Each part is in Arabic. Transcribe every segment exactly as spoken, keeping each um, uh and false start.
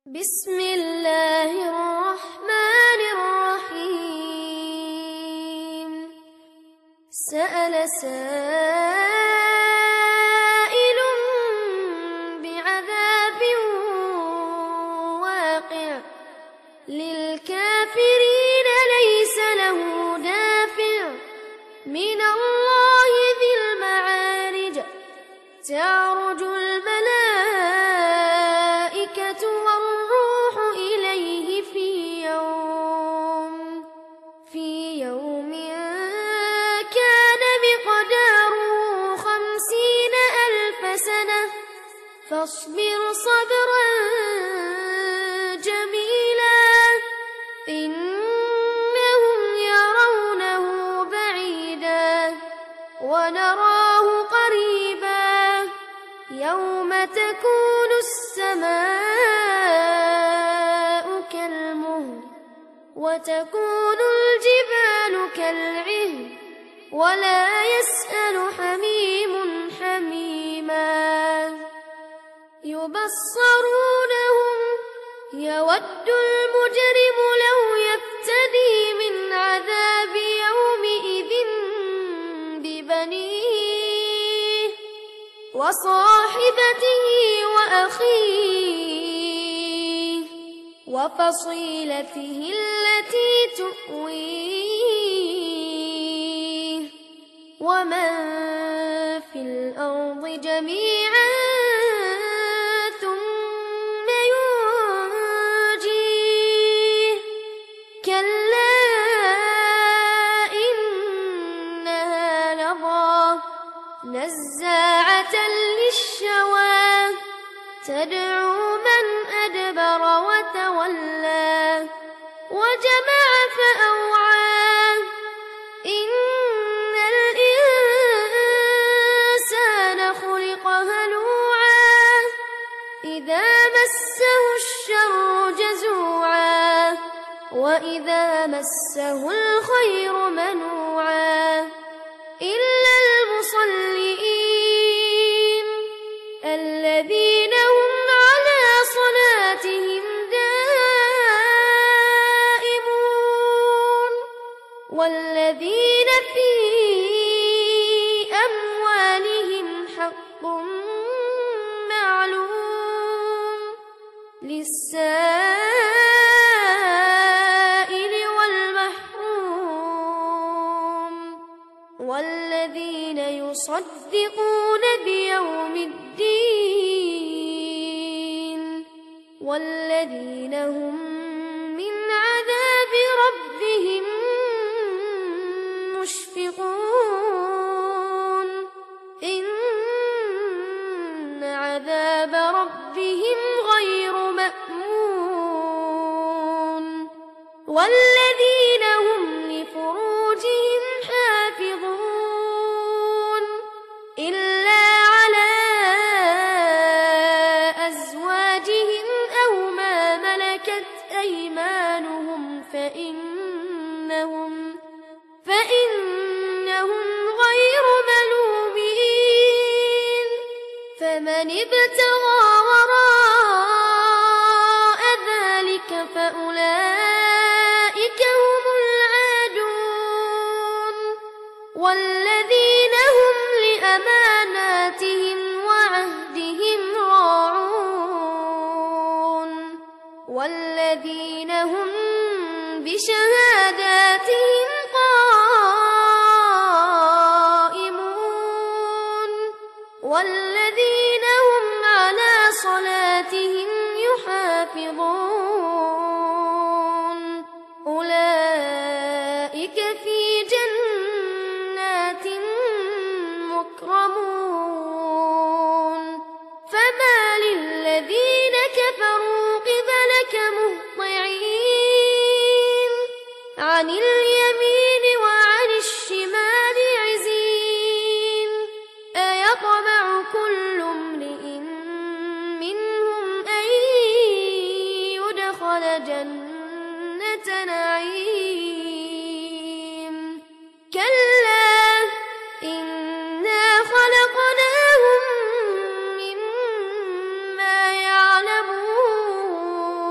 بسم الله الرحمن الرحيم. سأل سائل بعذاب واقع للكافرين ليس له دافع من الله ذي المعارج. تعرج الملائكة والروح إليه في يوم في يوم كان مقداره خمسين ألف سنة فاصبر صبرا جميلا إنهم يرونه بعيدا ونراه قريبا يوم تكون السماء كالمهل وتكون الجبال كالعهن ولا يسأل حميم حميما. يبصرونهم يود المجرم لو يفتدي من عذاب يومئذ ببنيه وصاحبته وأخيه وفصيلته التي تؤويه ومن في الأرض جميعا ثم ينجيه كلا إنها لظى نزاعة للشوى تدعو من أدبر وتولى وجمع فأوعى إن الإنسان خلق هلوعا إذا مسه الشر جزوعا وإذا مسه الخير منوعا إلا المصلين الذين هم على صلاتهم دائمون والذين في أموالهم حق معلوم للسائل والمحروم والذين يصدقون بيوم الدين والذين هم من عذاب ربهم مشفقون إن عذاب ربهم غير مأمون والذين هم لفروجهم حافظون إلا على أزواجهم أو ما ملكت أيمانهم فإنهم فإنهم غير ملومين فمن ابتغى وراء ذلك فأولئك هم العادون والذين هم لأماناتهم وعهدهم راعون والذين هم بشهاداتهم قائمون والذين هم على صلاتهم يحافظون أولئك في جنات مكرمون فما للذين كفروا قبلك مهطعين عن اليمين وعن الشمال عزين أيطمع كل امرئ منهم أن يدخل جنة نعيم كلا إنا خلقناهم مما يعلمون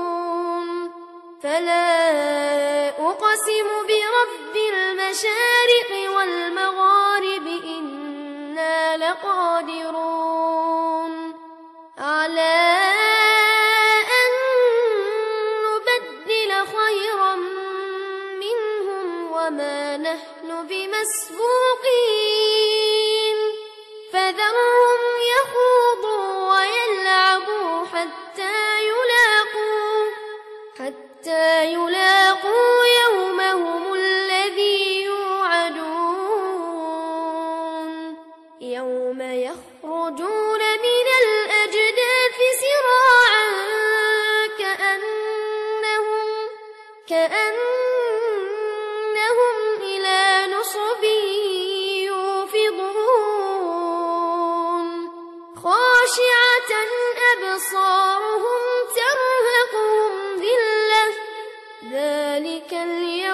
فلا أقسم برب المشارق والمغارب إنا لقادرون على أن نبدل خيرا منهم وما نحن بمسبوقين فذرهم يخوضوا ويلعبوا حتى يلاقوا حتى يلاقوا يومهم الذي يوعدون يوم يخرجون من الأجداث سراعا كأنهم كأنهم إلى نصب يوفضون خاشعة أبصارهم ترهقهم ذلة ذلك اليوم